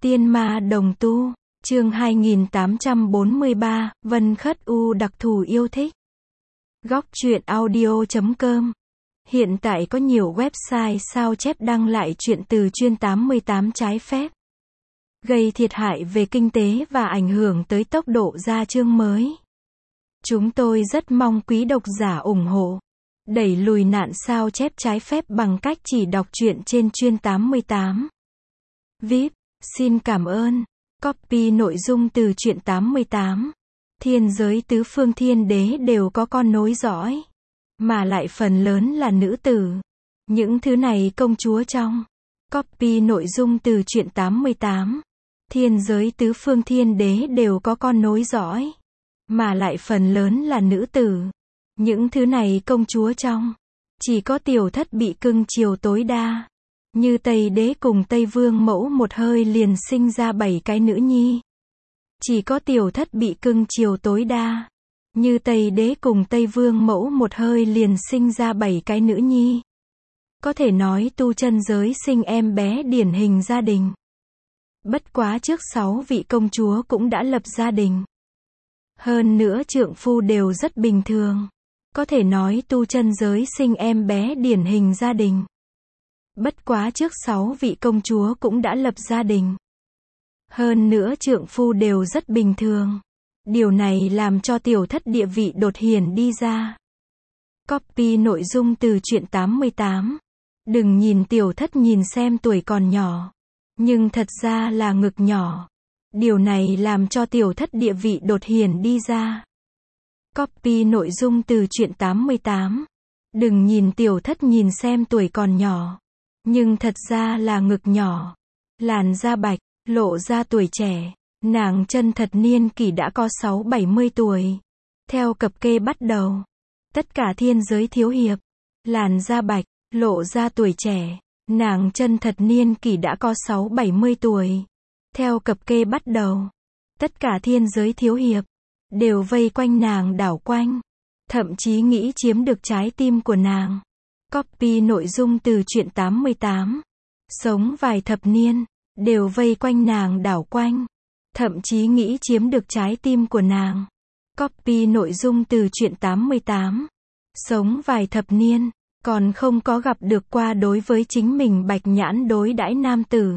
Tiên ma đồng tu, chương 2843, Vân Khất U đặc thù yêu thích. Góc truyện audio.com. Hiện tại có nhiều website sao chép đăng lại truyện từ chuyên 88 trái phép, gây thiệt hại về kinh tế và ảnh hưởng tới tốc độ ra chương mới. Chúng tôi rất mong quý độc giả ủng hộ, đẩy lùi nạn sao chép trái phép bằng cách chỉ đọc truyện trên chuyên 88. VIP, xin cảm ơn. Copy nội dung từ truyện 88. Thiên giới tứ phương thiên đế đều có con nối dõi, mà lại phần lớn là nữ tử. Những thứ này công chúa trong. Copy nội dung từ truyện 88. Thiên giới tứ phương thiên đế đều có con nối dõi, mà lại phần lớn là nữ tử. Những thứ này công chúa trong. Chỉ có tiểu thất bị cưng chiều tối đa. Như Tây Đế cùng Tây Vương mẫu một hơi liền sinh ra 7 cái nữ nhi. Chỉ có tiểu thất bị cưng chiều tối đa. Như Tây Đế cùng Tây Vương mẫu một hơi liền sinh ra 7 cái nữ nhi. Có thể nói tu chân giới sinh em bé điển hình gia đình. Bất quá trước 6 vị công chúa cũng đã lập gia đình. Hơn nữa trượng phu đều rất bình thường. Có thể nói tu chân giới sinh em bé điển hình gia đình. Bất quá trước 6 vị công chúa cũng đã lập gia đình. Hơn nữa trượng phu đều rất bình thường. Điều này làm cho tiểu thất địa vị đột hiển đi ra. Copy nội dung từ truyện 88. Đừng nhìn tiểu thất nhìn xem tuổi còn nhỏ, nhưng thật ra là ngực nhỏ. Điều này làm cho tiểu thất địa vị đột hiển đi ra. Copy nội dung từ truyện 88. Đừng nhìn tiểu thất nhìn xem tuổi còn nhỏ, nhưng thật ra là ngực nhỏ. Làn da bạch, lộ ra tuổi trẻ. Nàng chân thật niên kỷ đã có 60-70 tuổi. Theo cập kê bắt đầu. Tất cả thiên giới thiếu hiệp. Làn da bạch, lộ ra tuổi trẻ. Nàng chân thật niên kỷ đã có 60-70 tuổi. Theo cập kê bắt đầu. Tất cả thiên giới thiếu hiệp đều vây quanh nàng đảo quanh. Thậm chí nghĩ chiếm được trái tim của nàng. Copy nội dung từ truyện 88. Sống vài thập niên, đều vây quanh nàng đảo quanh. Thậm chí nghĩ chiếm được trái tim của nàng. Copy nội dung từ truyện 88. Sống vài thập niên, còn không có gặp được qua đối với chính mình bạch nhãn đối đãi nam tử.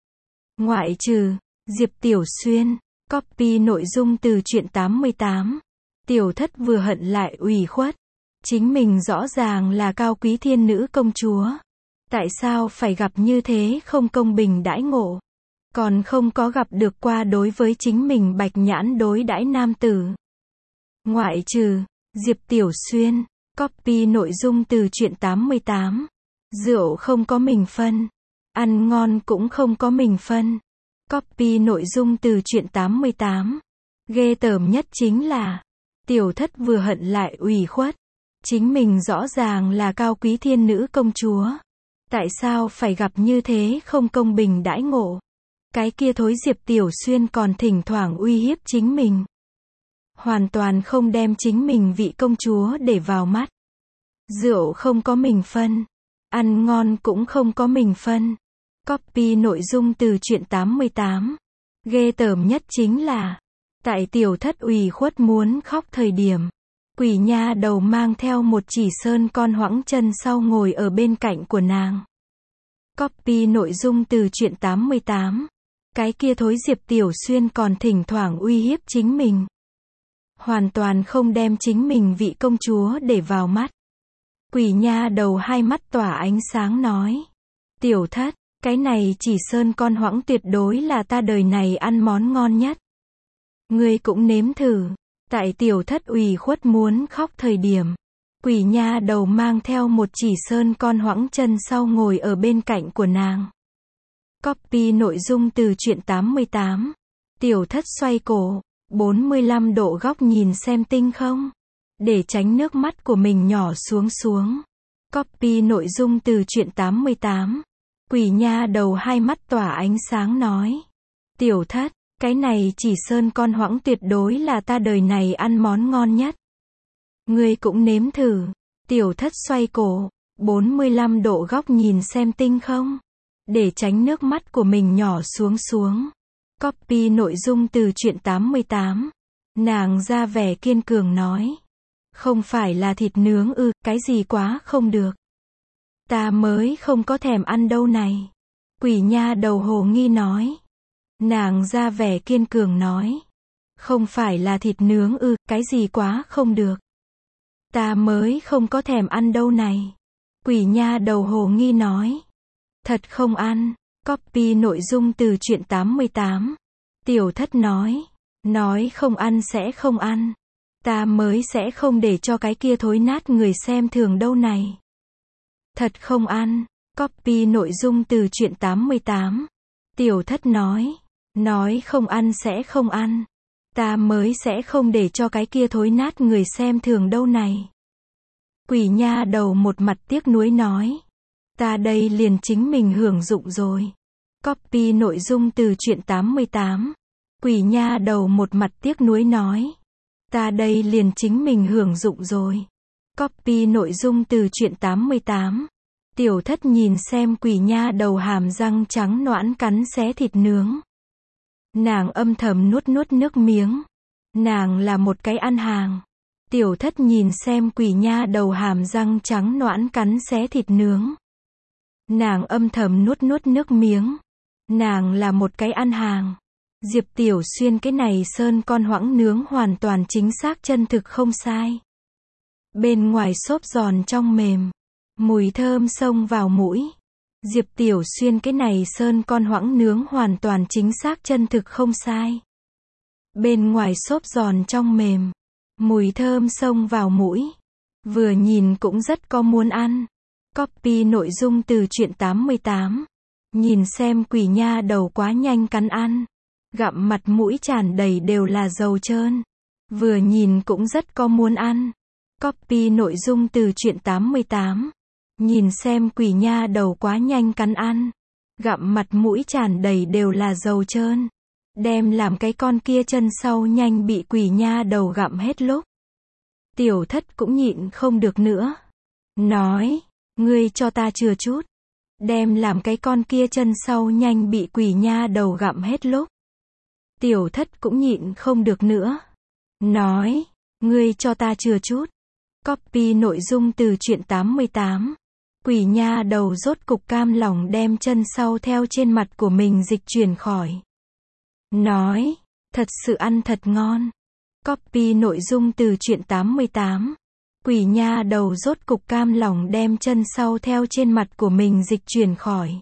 Ngoại trừ Diệp Tiểu Xuyên. Copy nội dung từ truyện 88. Tiểu thất vừa hận lại ủy khuất. Chính mình rõ ràng là cao quý thiên nữ công chúa. Tại sao phải gặp như thế không công bình đãi ngộ? Còn không có gặp được qua đối với chính mình bạch nhãn đối đãi nam tử. Ngoại trừ Diệp Tiểu Xuyên. Copy nội dung từ truyện 88. Rượu không có mình phân, ăn ngon cũng không có mình phân. Copy nội dung từ truyện 88. Ghê tởm nhất chính là tiểu thất vừa hận lại ủy khuất. Chính mình rõ ràng là cao quý thiên nữ công chúa. Tại sao phải gặp như thế không công bình đãi ngộ? Cái kia thối Diệp Tiểu Xuyên còn thỉnh thoảng uy hiếp chính mình. Hoàn toàn không đem chính mình vị công chúa để vào mắt. Rượu không có mình phân, ăn ngon cũng không có mình phân. Copy nội dung từ truyện 88. Ghê tởm nhất chính là tại tiểu thất ủy khuất muốn khóc thời điểm, quỷ nha đầu mang theo một chỉ sơn con hoãng chân sau ngồi ở bên cạnh của nàng. Copy nội dung từ truyện 88. Cái kia thối Diệp Tiểu Xuyên còn thỉnh thoảng uy hiếp chính mình. Hoàn toàn không đem chính mình vị công chúa để vào mắt. Quỷ nha đầu hai mắt tỏa ánh sáng nói. Tiểu thất, cái này chỉ sơn con hoãng tuyệt đối là ta đời này ăn món ngon nhất. Ngươi cũng nếm thử. Tại tiểu thất ủy khuất muốn khóc thời điểm, quỷ nha đầu mang theo một chỉ sơn con hoãng chân sau ngồi ở bên cạnh của nàng. Copy nội dung từ truyện 88. Tiểu thất xoay cổ, 45 độ góc nhìn xem tinh không, để tránh nước mắt của mình nhỏ xuống. Copy nội dung từ truyện 88. Quỷ nha đầu hai mắt tỏa ánh sáng nói. Tiểu thất, cái này chỉ sơn con hoãng tuyệt đối là ta đời này ăn món ngon nhất. Ngươi cũng nếm thử. Tiểu thất xoay cổ, 45 độ góc nhìn xem tinh không, để tránh nước mắt của mình nhỏ xuống. Copy nội dung từ truyện 88. Nàng ra vẻ kiên cường nói. Không phải là thịt nướng ư, cái gì quá không được. Ta mới không có thèm ăn đâu này. Quỷ nha đầu hồ nghi nói. Nàng ra vẻ kiên cường nói. Không phải là thịt nướng ư, cái gì quá không được. Ta mới không có thèm ăn đâu này. Quỷ nha đầu hồ nghi nói. Thật không ăn. Copy nội dung từ truyện 88. Tiểu thất nói. Nói không ăn sẽ không ăn. Ta mới sẽ không để cho cái kia thối nát người xem thường đâu này. Thật không ăn. Copy nội dung từ truyện 88. Tiểu thất nói. Nói không ăn sẽ không ăn. Ta mới sẽ không để cho cái kia thối nát người xem thường đâu này. Quỷ nha đầu một mặt tiếc nuối nói. Ta đây liền chính mình hưởng dụng rồi. Copy nội dung từ truyện 88. Quỷ nha đầu một mặt tiếc nuối nói. Ta đây liền chính mình hưởng dụng rồi. Copy nội dung từ truyện 88. Tiểu thất nhìn xem quỷ nha đầu hàm răng trắng nõn cắn xé thịt nướng. Nàng âm thầm nuốt nuốt nước miếng. Nàng là một cái ăn hàng. Tiểu thất nhìn xem quỷ nha đầu hàm răng trắng nõn cắn xé thịt nướng. Nàng âm thầm nuốt nuốt nước miếng. Nàng là một cái ăn hàng. Diệp Tiểu Xuyên cái này sơn con hoãng nướng hoàn toàn chính xác chân thực không sai. Bên ngoài xốp giòn trong mềm. Mùi thơm xông vào mũi. Diệp Tiểu Xuyên cái này sơn con hoãng nướng hoàn toàn chính xác chân thực không sai. Bên ngoài xốp giòn trong mềm. Mùi thơm xông vào mũi. Vừa nhìn cũng rất có muốn ăn. Copy nội dung từ truyện 88. Nhìn xem quỷ nha đầu quá nhanh cắn ăn. Gặm mặt mũi tràn đầy đều là dầu trơn. Vừa nhìn cũng rất có muốn ăn. Copy nội dung từ truyện 88. Nhìn xem quỷ nha đầu quá nhanh cắn ăn. Gặm mặt mũi tràn đầy đều là dầu trơn. Đem làm cái con kia chân sau nhanh bị quỷ nha đầu gặm hết lúc. Tiểu thất cũng nhịn không được nữa. Nói, ngươi cho ta chừa chút. Đem làm cái con kia chân sau nhanh bị quỷ nha đầu gặm hết lúc. Tiểu thất cũng nhịn không được nữa. Nói, ngươi cho ta chừa chút. Copy nội dung từ truyện 88. Quỷ nha đầu rốt cục cam lòng đem chân sau theo trên mặt của mình dịch chuyển khỏi. Nói, thật sự ăn thật ngon. Copy nội dung từ truyện 88. Quỷ nha đầu rốt cục cam lòng đem chân sau theo trên mặt của mình dịch chuyển khỏi.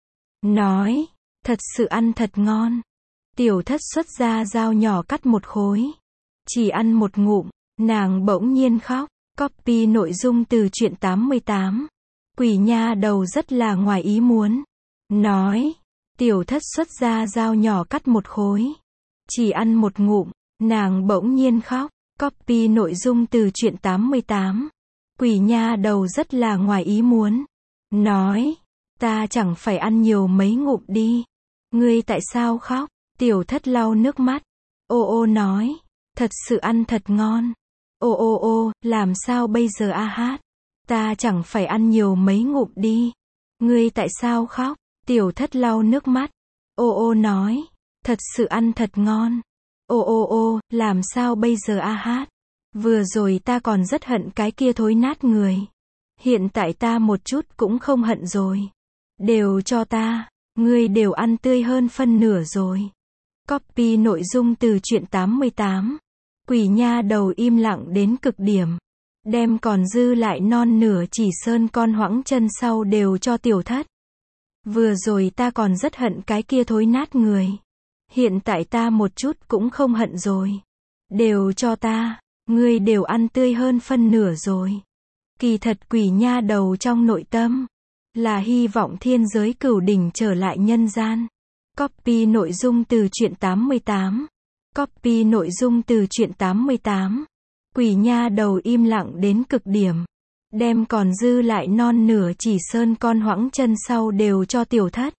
Nói, thật sự ăn thật ngon. Tiểu thất xuất ra dao nhỏ cắt một khối. Chỉ ăn một ngụm, nàng bỗng nhiên khóc. Copy nội dung từ truyện 88. Quỷ nha đầu rất là ngoài ý muốn. Nói, tiểu thất xuất ra dao nhỏ cắt một khối. Chỉ ăn một ngụm, nàng bỗng nhiên khóc. Copy nội dung từ truyện 88. Quỷ nha đầu rất là ngoài ý muốn. Nói, ta chẳng phải ăn nhiều mấy ngụm đi. Ngươi tại sao khóc? Tiểu thất lau nước mắt. Ô ô nói, thật sự ăn thật ngon. Ô ô ô, làm sao bây giờ a hát? Ta chẳng phải ăn nhiều mấy ngụm đi. Ngươi tại sao khóc? Tiểu thất lau nước mắt. Ô ô nói, thật sự ăn thật ngon. Ô ô ô, làm sao bây giờ a hát? Vừa rồi ta còn rất hận cái kia thối nát người. Hiện tại ta một chút cũng không hận rồi. Đều cho ta, ngươi đều ăn tươi hơn phân nửa rồi. Copy nội dung từ truyện 88. Quỷ nha đầu im lặng đến cực điểm. Đem còn dư lại non nửa chỉ sơn con hoãng chân sau đều cho tiểu thất. Vừa rồi ta còn rất hận cái kia thối nát người. Hiện tại ta một chút cũng không hận rồi. Đều cho ta, ngươi đều ăn tươi hơn phân nửa rồi. Kỳ thật quỷ nha đầu trong nội tâm là hy vọng thiên giới cửu đỉnh trở lại nhân gian. Copy nội dung từ truyện 88. Copy nội dung từ truyện 88. Quỷ nha đầu im lặng đến cực điểm. Đem còn dư lại non nửa chỉ sơn con hoãng chân sau đều cho tiểu thất.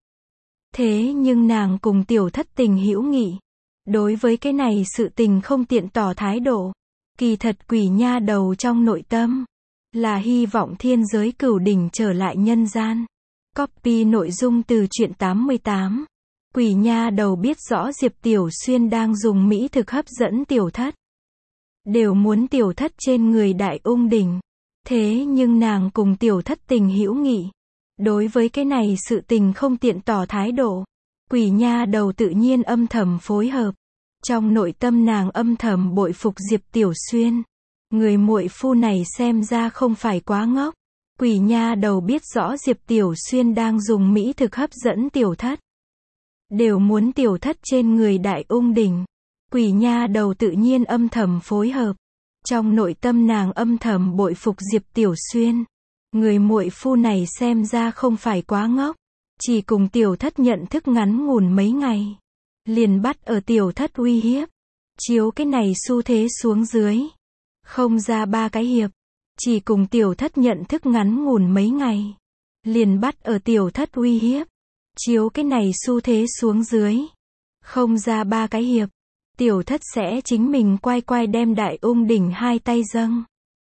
Thế nhưng nàng cùng tiểu thất tình hữu nghị. Đối với cái này sự tình không tiện tỏ thái độ. Kỳ thật quỷ nha đầu trong nội tâm là hy vọng thiên giới cửu đỉnh trở lại nhân gian. Copy nội dung từ truyện 88. Quỷ nha đầu biết rõ Diệp Tiểu Xuyên đang dùng mỹ thực hấp dẫn tiểu thất. Đều muốn tiểu thất trên người đại ung đỉnh. Thế nhưng nàng cùng tiểu thất tình hữu nghị. Đối với cái này sự tình không tiện tỏ thái độ. Quỷ nha đầu tự nhiên âm thầm phối hợp. Trong nội tâm nàng âm thầm bội phục Diệp Tiểu Xuyên. Người muội phu này xem ra không phải quá ngốc. Quỷ nha đầu biết rõ Diệp Tiểu Xuyên đang dùng mỹ thực hấp dẫn tiểu thất. Đều muốn tiểu thất trên người đại ung đỉnh. Quỷ nha đầu tự nhiên âm thầm phối hợp. Trong nội tâm nàng âm thầm bội phục Diệp Tiểu Xuyên. Người muội phu này xem ra không phải quá ngốc. Chỉ cùng tiểu thất nhận thức ngắn ngủn mấy ngày. Liền bắt ở tiểu thất uy hiếp. Chiếu cái này xu thế xuống dưới. Không ra 3 cái hiệp. Chỉ cùng tiểu thất nhận thức ngắn ngủn mấy ngày. Liền bắt ở tiểu thất uy hiếp. Chiếu cái này xu thế xuống dưới. Không ra 3 cái hiệp. Tiểu thất sẽ chính mình quay đem đại ung đỉnh hai tay dâng.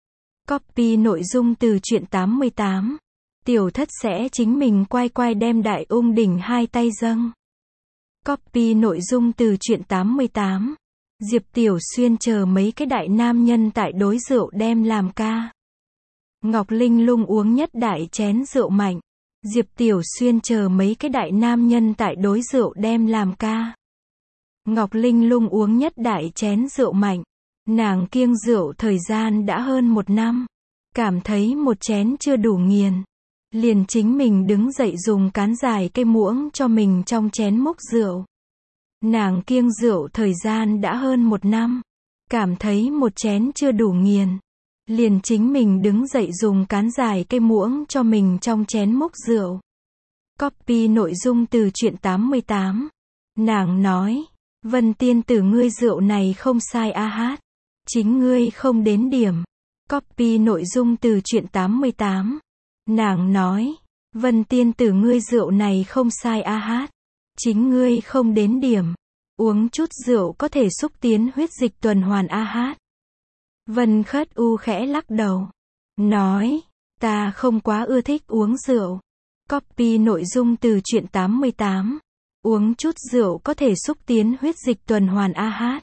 Copy nội dung từ truyện 88. Tiểu thất sẽ chính mình quay đem đại ung đỉnh hai tay dâng. Copy nội dung từ truyện 88. Diệp Tiểu Xuyên chờ mấy cái đại nam nhân tại đối rượu đem làm ca. Ngọc Linh Lung uống nhất đại chén rượu mạnh. Diệp Tiểu Xuyên chờ mấy cái đại nam nhân tại đối rượu đem làm ca. Ngọc Linh Lung uống nhất đại chén rượu mạnh. Nàng kiêng rượu thời gian đã hơn 1 năm. Cảm thấy một chén chưa đủ nghiền. Liền chính mình đứng dậy dùng cán dài cây muỗng cho mình trong chén múc rượu. Nàng kiêng rượu thời gian đã hơn 1 năm. Cảm thấy một chén chưa đủ nghiền. Liền chính mình đứng dậy dùng cán dài cây muỗng cho mình trong chén múc rượu. Copy nội dung từ truyện 88. Nàng nói, Vân tiên tử ngươi rượu này không sai a hát. Chính ngươi không đến điểm. Copy nội dung từ truyện 88. Nàng nói, Vân tiên tử ngươi rượu này không sai a hát. Chính ngươi không đến điểm. Uống chút rượu có thể xúc tiến huyết dịch tuần hoàn a hát. Vân Khất U khẽ lắc đầu. Nói, ta không quá ưa thích uống rượu. Copy nội dung từ truyện 88. Uống chút rượu có thể xúc tiến huyết dịch tuần hoàn a hát.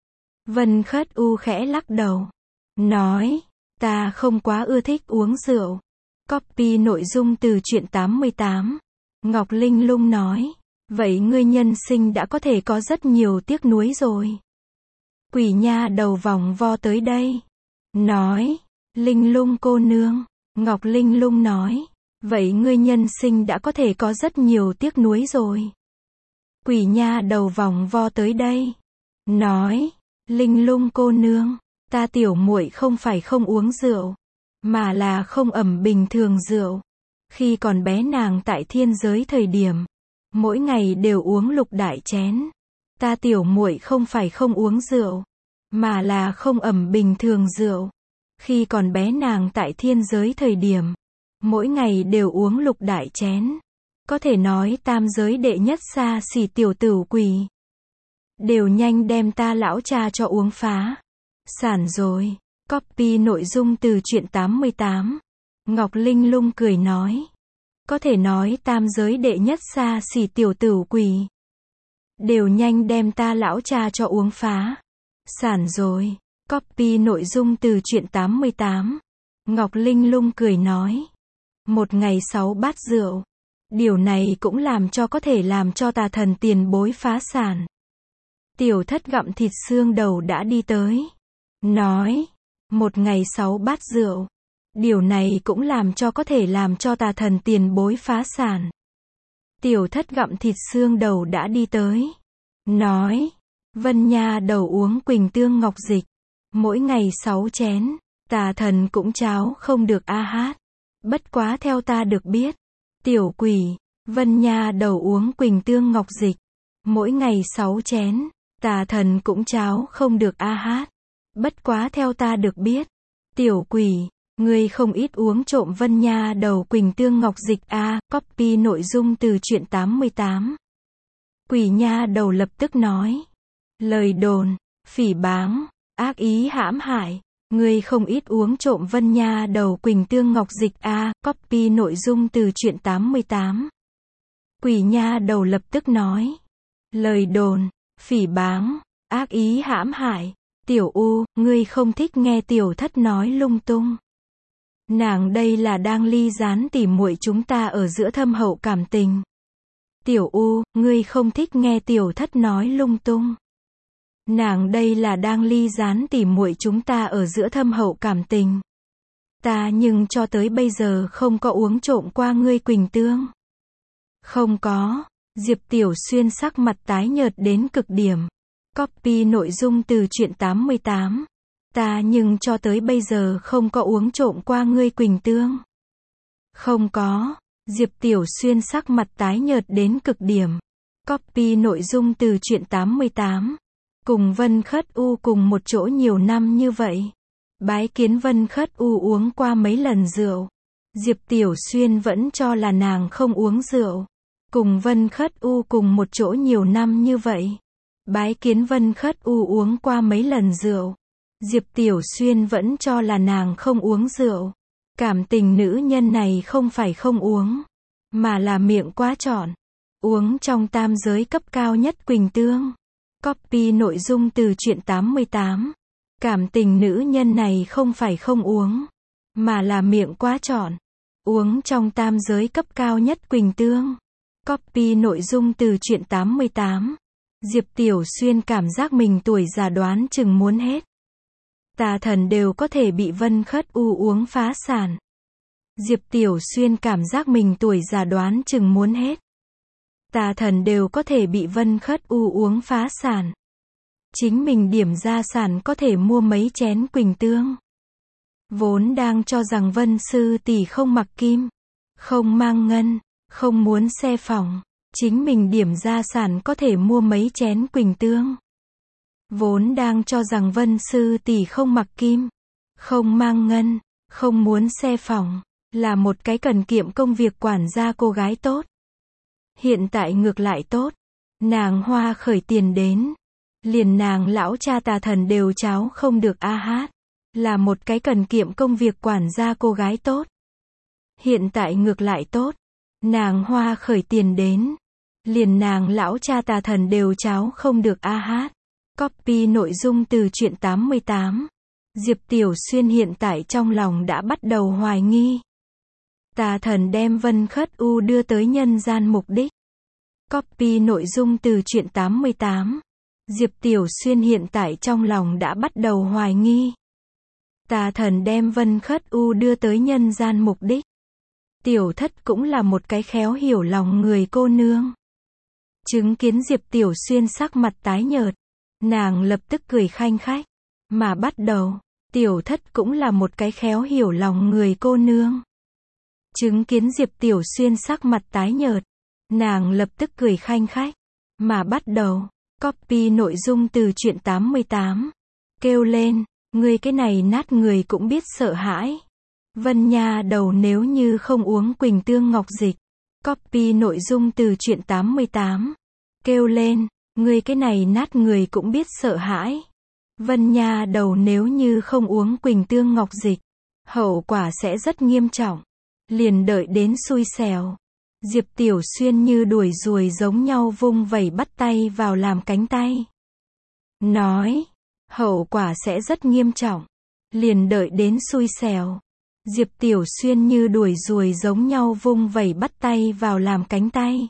Vân Khất U khẽ lắc đầu. Nói, ta không quá ưa thích uống rượu. Copy nội dung từ truyện 88. Ngọc Linh Lung nói, vậy ngươi nhân sinh đã có thể có rất nhiều tiếc nuối rồi. Quỷ nha đầu vòng vo tới đây. Nói, Linh Lung cô nương. Ngọc Linh Lung nói, vậy ngươi nhân sinh đã có thể có rất nhiều tiếc nuối rồi. Quỷ nha đầu vòng vo tới đây. Nói, Linh Lung cô nương, ta tiểu muội không phải không uống rượu, mà là không ẩm bình thường rượu. Khi còn bé nàng tại thiên giới thời điểm, mỗi ngày đều uống lục đại chén. Ta tiểu muội không phải không uống rượu, mà là không ẩm bình thường rượu. Khi còn bé nàng tại thiên giới thời điểm, mỗi ngày đều uống lục đại chén. Có thể nói tam giới đệ nhất xa xỉ tiểu tửu quỷ. Đều nhanh đem ta lão cha cho uống phá. Sản rồi. Copy nội dung từ truyện 88. Ngọc Linh Lung cười nói. Có thể nói tam giới đệ nhất xa xỉ tiểu tửu quỷ. Đều nhanh đem ta lão cha cho uống phá. Sản rồi. Copy nội dung từ truyện 88. Ngọc Linh Lung cười nói. Một ngày 6 bát rượu. Điều này cũng làm cho có thể làm cho tà thần tiền bối phá sản. Tiểu thất gặm thịt xương đầu đã đi tới. Nói. Một ngày 6 bát rượu. Điều này cũng làm cho có thể làm cho tà thần tiền bối phá sản. Tiểu thất gặm thịt xương đầu đã đi tới. Nói. Vân nha đầu uống quỳnh tương ngọc dịch. Mỗi ngày 6 chén. Tà thần cũng cháo không được a hát. Bất quá theo ta được biết. Tiểu quỷ. Vân nha đầu uống quỳnh tương ngọc dịch. Mỗi ngày 6 chén. Tà thần cũng cháo không được a hát. Bất quá theo ta được biết. Tiểu quỷ. Ngươi không ít uống trộm Vân nha đầu quỳnh tương ngọc dịch a. Copy nội dung từ truyện 88. Quỷ nha đầu lập tức nói. Lời đồn, phỉ báng, ác ý hãm hại. Ngươi không ít uống trộm Vân nha đầu quỳnh tương ngọc dịch a. Copy nội dung từ truyện 88. Quỷ nha đầu lập tức nói. lời đồn, phỉ báng, ác ý hãm hại. Tiểu U, ngươi không thích nghe tiểu thất nói lung tung. Nàng đây là đang ly gián tỉ muội chúng ta ở giữa thâm hậu cảm tình. Tiểu U, ngươi không thích nghe tiểu thất nói lung tung. Nàng đây là đang ly gián tỉ muội chúng ta ở giữa thâm hậu cảm tình. Ta nhưng cho tới bây giờ không có uống trộm qua ngươi Quỳnh Tương. Không có. Diệp Tiểu Xuyên sắc mặt tái nhợt đến cực điểm. Copy nội dung từ truyện 88. Ta nhưng cho tới bây giờ không có uống trộm qua ngươi Quỳnh Tương. Không có. Diệp Tiểu Xuyên sắc mặt tái nhợt đến cực điểm. Copy nội dung từ truyện 88. Cùng Vân Khất U cùng một chỗ nhiều năm như vậy. Bái kiến Vân Khất U uống qua mấy lần rượu. Diệp Tiểu Xuyên vẫn cho là nàng không uống rượu. Cùng Vân Khất U cùng một chỗ nhiều năm như vậy. Bái kiến Vân Khất U uống qua mấy lần rượu. Diệp Tiểu Xuyên vẫn cho là nàng không uống rượu. Cảm tình nữ nhân này không phải không uống, mà là miệng quá trọn. Uống trong tam giới cấp cao nhất Quỳnh Tương. Copy nội dung từ truyện 88. Cảm tình nữ nhân này không phải không uống, mà là miệng quá trọn. Uống trong tam giới cấp cao nhất Quỳnh Tương. Copy nội dung từ truyện 88. Diệp Tiểu Xuyên cảm giác mình tuổi già đoán chừng muốn hết. Tà thần đều có thể bị Vân Khất U uống phá sản. Diệp Tiểu Xuyên cảm giác mình tuổi già đoán chừng muốn hết. Tà thần đều có thể bị Vân Khất U uống phá sản. Chính mình điểm gia sản có thể mua mấy chén Quỳnh Tương. Vốn đang cho rằng Vân sư tỷ không mặc kim, không mang ngân, không muốn xe phòng. Chính mình điểm gia sản có thể mua mấy chén Quỳnh Tương. Vốn đang cho rằng Vân sư tỷ không mặc kim, không mang ngân, không muốn xe phòng, là một cái cần kiệm công việc quản gia cô gái tốt. Hiện tại ngược lại tốt. Nàng hoa khởi tiền đến. Liền nàng lão cha tà thần đều cháo không được a hát. Là một cái cần kiệm công việc quản gia cô gái tốt. Hiện tại ngược lại tốt. Nàng hoa khởi tiền đến. Liền nàng lão cha tà thần đều cháo không được a hát. Copy nội dung từ truyện 88. Diệp Tiểu Xuyên hiện tại trong lòng đã bắt đầu hoài nghi. Tà thần đem Vân Khất U đưa tới nhân gian mục đích. Copy nội dung từ truyện 88. Diệp Tiểu Xuyên hiện tại trong lòng đã bắt đầu hoài nghi. Tà thần đem Vân Khất U đưa tới nhân gian mục đích. Tiểu thất cũng là một cái khéo hiểu lòng người cô nương. Chứng kiến Diệp Tiểu Xuyên sắc mặt tái nhợt, nàng lập tức cười khanh khách. Mà bắt đầu, tiểu thất cũng là một cái khéo hiểu lòng người cô nương. Chứng kiến Diệp Tiểu Xuyên sắc mặt tái nhợt, nàng lập tức cười khanh khách. Mà bắt đầu, copy nội dung từ truyện 88. Kêu lên, ngươi cái này nát người cũng biết sợ hãi. Vân Nha đầu nếu như không uống Quỳnh Tương Ngọc Dịch. Copy nội dung từ truyện 88. Kêu lên, ngươi cái này nát người cũng biết sợ hãi. Vân Nha đầu nếu như không uống Quỳnh Tương Ngọc Dịch, hậu quả sẽ rất nghiêm trọng. Liền đợi đến xui xẻo. Diệp Tiểu Xuyên như đuổi ruồi giống nhau vung vẩy bắt tay vào làm cánh tay. Nói, hậu quả sẽ rất nghiêm trọng. Liền đợi đến xui xẻo. Diệp Tiểu Xuyên như đuổi ruồi giống nhau vung vẩy bắt tay vào làm cánh tay.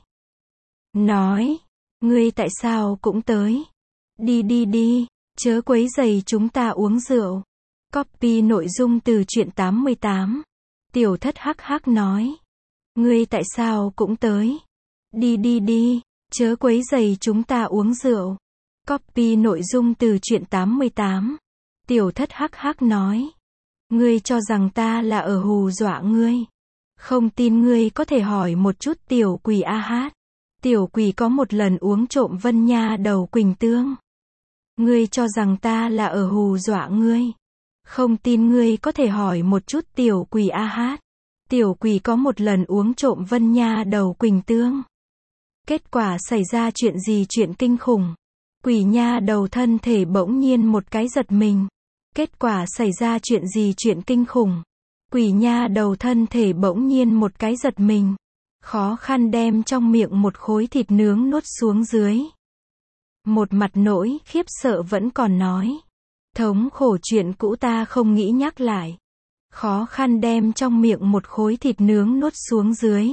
Nói, ngươi tại sao cũng tới? Đi đi đi, chớ quấy rầy chúng ta uống rượu. Copy nội dung từ truyện 88. Tiểu thất hắc hắc nói. Ngươi tại sao cũng tới? Đi đi đi, chớ quấy rầy chúng ta uống rượu. Copy nội dung từ truyện 88. Tiểu thất hắc hắc nói. Ngươi cho rằng ta là ở hù dọa ngươi. Không tin ngươi có thể hỏi một chút tiểu quỷ a hát. Tiểu quỷ có một lần uống trộm Vân Nha đầu Quỳnh Tương. Ngươi cho rằng ta là ở hù dọa ngươi. Không tin ngươi có thể hỏi một chút tiểu quỷ a hát. Tiểu quỷ có một lần uống trộm Vân Nha đầu Quỳnh Tương. Kết quả xảy ra chuyện gì chuyện kinh khủng. Quỷ nha đầu thân thể bỗng nhiên một cái giật mình. Kết quả xảy ra chuyện gì chuyện kinh khủng. Quỷ nha đầu thân thể bỗng nhiên một cái giật mình. Khó khăn đem trong miệng một khối thịt nướng nuốt xuống dưới. Một mặt nỗi khiếp sợ vẫn còn nói. Thống khổ chuyện cũ ta không nghĩ nhắc lại. Khó khăn đem trong miệng một khối thịt nướng nuốt xuống dưới.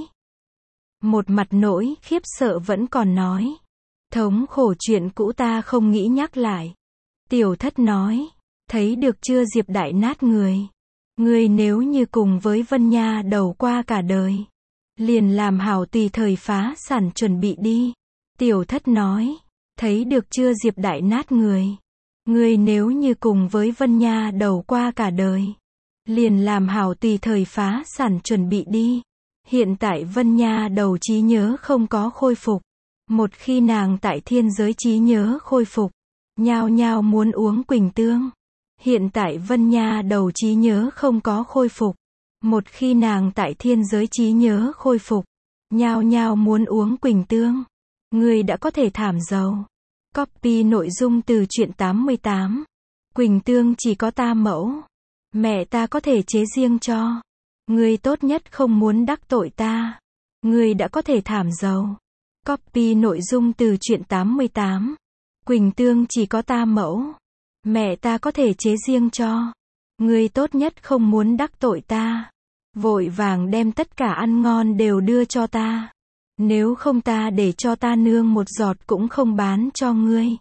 Một mặt nỗi khiếp sợ vẫn còn nói. Thống khổ chuyện cũ ta không nghĩ nhắc lại. Tiểu Thất nói. Thấy được chưa Diệp Đại nát người. Ngươi nếu như cùng với Vân Nha đầu qua cả đời. Liền làm hảo tùy thời phá sản chuẩn bị đi. Tiểu Thất nói. Thấy được chưa Diệp Đại nát người. Ngươi nếu như cùng với Vân Nha đầu qua cả đời. Liền làm hảo tùy thời phá sản chuẩn bị đi. Hiện tại Vân Nha đầu trí nhớ không có khôi phục. Một khi nàng tại thiên giới trí nhớ khôi phục. Nhao nhao muốn uống quỳnh tương. Hiện tại Vân Nha đầu trí nhớ không có khôi phục. Một khi nàng tại thiên giới trí nhớ khôi phục. Nhao nhao muốn uống quỳnh tương. Người đã có thể thảm giàu. Copy nội dung từ truyện 88. Quỳnh tương chỉ có ta mẫu. Mẹ ta có thể chế riêng cho. Người tốt nhất không muốn đắc tội ta. Người đã có thể thảm giàu. Copy nội dung từ truyện 88. Quỳnh tương chỉ có ta mẫu. Mẹ ta có thể chế riêng cho. Người tốt nhất không muốn đắc tội ta. Vội vàng đem tất cả ăn ngon đều đưa cho ta. Nếu không ta để cho ta nương một giọt cũng không bán cho ngươi.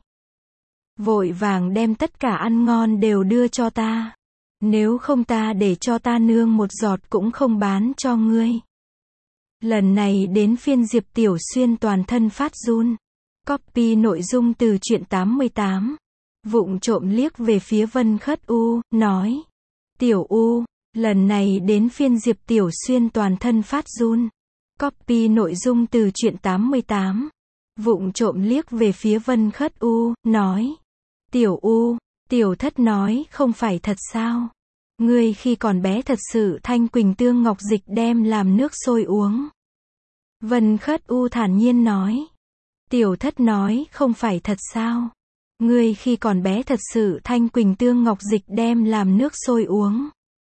Vội vàng đem tất cả ăn ngon đều đưa cho ta. Nếu không ta để cho ta nương một giọt cũng không bán cho ngươi. Lần này đến phiên Diệp Tiểu Xuyên toàn thân phát run. Copy nội dung từ truyện 88. Vụng trộm liếc về phía Vân Khất U, nói. Tiểu U, lần này đến phiên Diệp Tiểu Xuyên toàn thân phát run. Copy nội dung từ truyện 88. Vụng trộm liếc về phía Vân Khất U, nói. Tiểu U, Tiểu Thất nói không phải thật sao? Ngươi khi còn bé thật sự thanh quỳnh tương ngọc dịch đem làm nước sôi uống. Vân Khất U thản nhiên nói. Tiểu Thất nói không phải thật sao? Ngươi khi còn bé thật sự thanh quỳnh tương ngọc dịch đem làm nước sôi uống.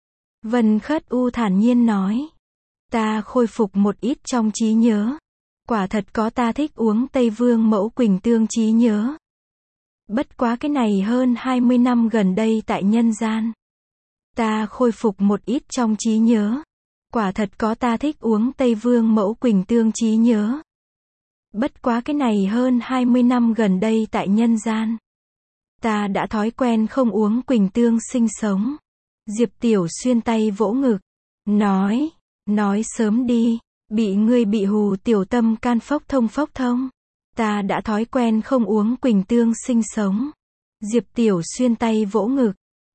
Vân Khất U thản nhiên nói. Ta khôi phục một ít trong trí nhớ. Quả thật có ta thích uống Tây Vương mẫu quỳnh tương trí nhớ. Bất quá cái này hơn 20 năm gần đây tại nhân gian. Ta khôi phục một ít trong trí nhớ. Quả thật có ta thích uống Tây Vương mẫu quỳnh tương trí nhớ. Bất quá cái này hơn 20 năm gần đây tại nhân gian. Ta đã thói quen không uống quỳnh tương sinh sống. Diệp Tiểu Xuyên tay vỗ ngực. Nói sớm đi. Bị ngươi bị hù tiểu tâm can phốc thông. Ta đã thói quen không uống quỳnh tương sinh sống. Diệp Tiểu Xuyên tay vỗ ngực.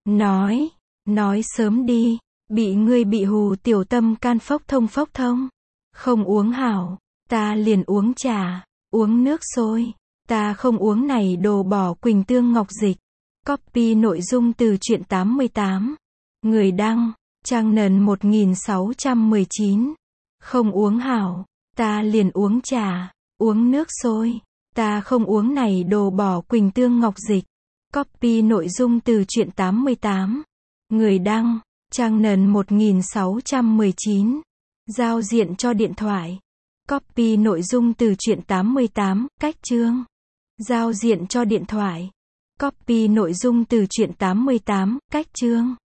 Nói sớm đi. Bị ngươi bị hù tiểu tâm can phốc thông. Không uống hảo. Ta liền uống trà. Uống nước sôi. Ta không uống này đồ bỏ quỳnh tương ngọc dịch. Copy nội dung từ truyện 88. Người đăng. Trang nền 1619. Không uống hảo. Ta liền uống trà. Uống nước sôi. Ta không uống này đồ bỏ quỳnh tương ngọc dịch. Copy nội dung từ truyện 88. Người đăng. Trang nền 1619. Giao diện cho điện thoại. Copy nội dung từ truyện 88. Cách chương. Giao diện cho điện thoại. Copy nội dung từ truyện 88. Cách chương.